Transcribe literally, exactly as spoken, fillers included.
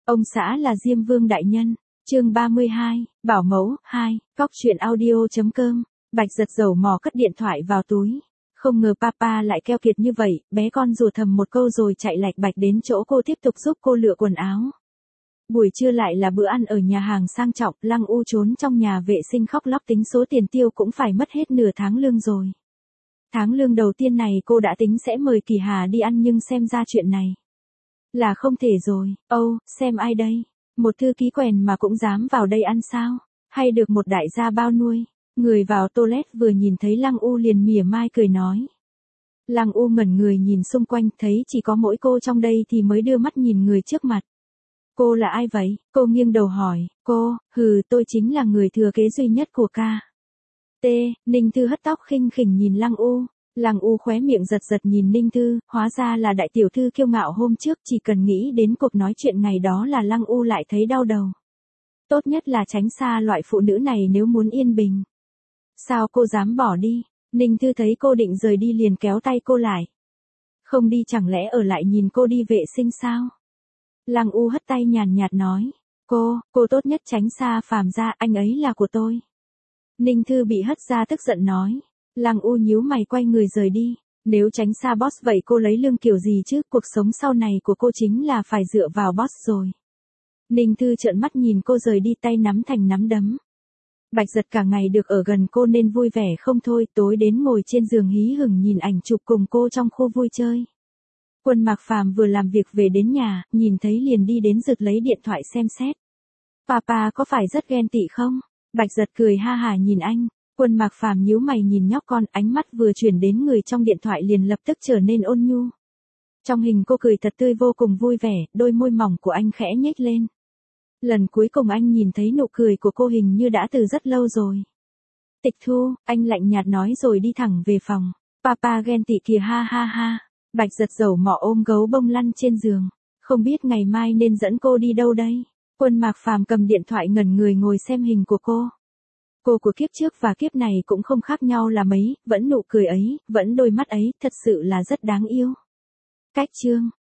Ông xã là Diêm Vương đại nhân. Chương ba mươi hai, Bảo mẫu hai, cóc truyện audio.com. Bạch Giật dầu mò cất điện thoại vào túi. Không ngờ papa lại keo kiệt như vậy, bé con rủa thầm một câu rồi chạy lạch bạch đến chỗ cô tiếp tục giúp cô lựa quần áo. Buổi trưa lại là bữa ăn ở nhà hàng sang trọng, Lăng U trốn trong nhà vệ sinh khóc lóc tính số tiền tiêu cũng phải mất hết nửa tháng lương rồi. Tháng lương đầu tiên này cô đã tính sẽ mời Kỳ Hà đi ăn nhưng xem ra chuyện này là không thể rồi. Âu, oh, xem ai đây? Một thư ký quèn mà cũng dám vào đây ăn sao? Hay được một đại gia bao nuôi? Người vào toilet vừa nhìn thấy Lăng U liền mỉa mai cười nói. Lăng U ngẩn người nhìn xung quanh thấy chỉ có mỗi cô trong đây thì mới đưa mắt nhìn người trước mặt. Cô là ai vậy? Cô nghiêng đầu hỏi. Cô, hừ tôi chính là người thừa kế duy nhất của ca. T, Ninh Thư hất tóc khinh khỉnh nhìn Lăng U. Lăng U khóe miệng giật giật nhìn Ninh Thư, hóa ra là đại tiểu thư kiêu ngạo hôm trước, chỉ cần nghĩ đến cuộc nói chuyện ngày đó là Lăng U lại thấy đau đầu. Tốt nhất là tránh xa loại phụ nữ này nếu muốn yên bình. Sao cô dám bỏ đi? Ninh Thư thấy cô định rời đi liền kéo tay cô lại. Không đi chẳng lẽ ở lại nhìn cô đi vệ sinh sao? Lăng U hất tay nhàn nhạt nói. Cô, cô tốt nhất tránh xa Phàm ra, anh ấy là của tôi. Ninh Thư bị hất ra tức giận nói. Lăng U nhíu mày quay người rời đi. Nếu tránh xa boss vậy cô lấy lương kiểu gì chứ? Cuộc sống sau này của cô chính là phải dựa vào boss rồi. Ninh Thư trợn mắt nhìn cô rời đi, tay nắm thành nắm đấm. Bạch Giật cả ngày được ở gần cô nên vui vẻ không thôi, tối đến ngồi trên giường hí hửng nhìn ảnh chụp cùng cô trong khu vui chơi. Quân Mạc Phàm vừa làm việc về đến nhà, nhìn thấy liền đi đến giật lấy điện thoại xem xét. Papa có phải rất ghen tị không? Bạch Giật cười ha hả nhìn anh. Quân Mạc Phàm nhíu mày nhìn nhóc con, ánh mắt vừa chuyển đến người trong điện thoại liền lập tức trở nên ôn nhu. Trong hình cô cười thật tươi vô cùng vui vẻ, đôi môi mỏng của anh khẽ nhếch lên. Lần cuối cùng anh nhìn thấy nụ cười của cô hình như đã từ rất lâu rồi. Tịch Thu, anh lạnh nhạt nói rồi đi thẳng về phòng. Papa ghen tị kìa ha ha ha. Bạch Giật dầu mỏ ôm gấu bông lăn trên giường. Không biết ngày mai nên dẫn cô đi đâu đây? Quân Mạc Phàm cầm điện thoại ngẩn người ngồi xem hình của cô. Cô của kiếp trước và kiếp này cũng không khác nhau là mấy, vẫn nụ cười ấy, vẫn đôi mắt ấy, thật sự là rất đáng yêu. Cách chương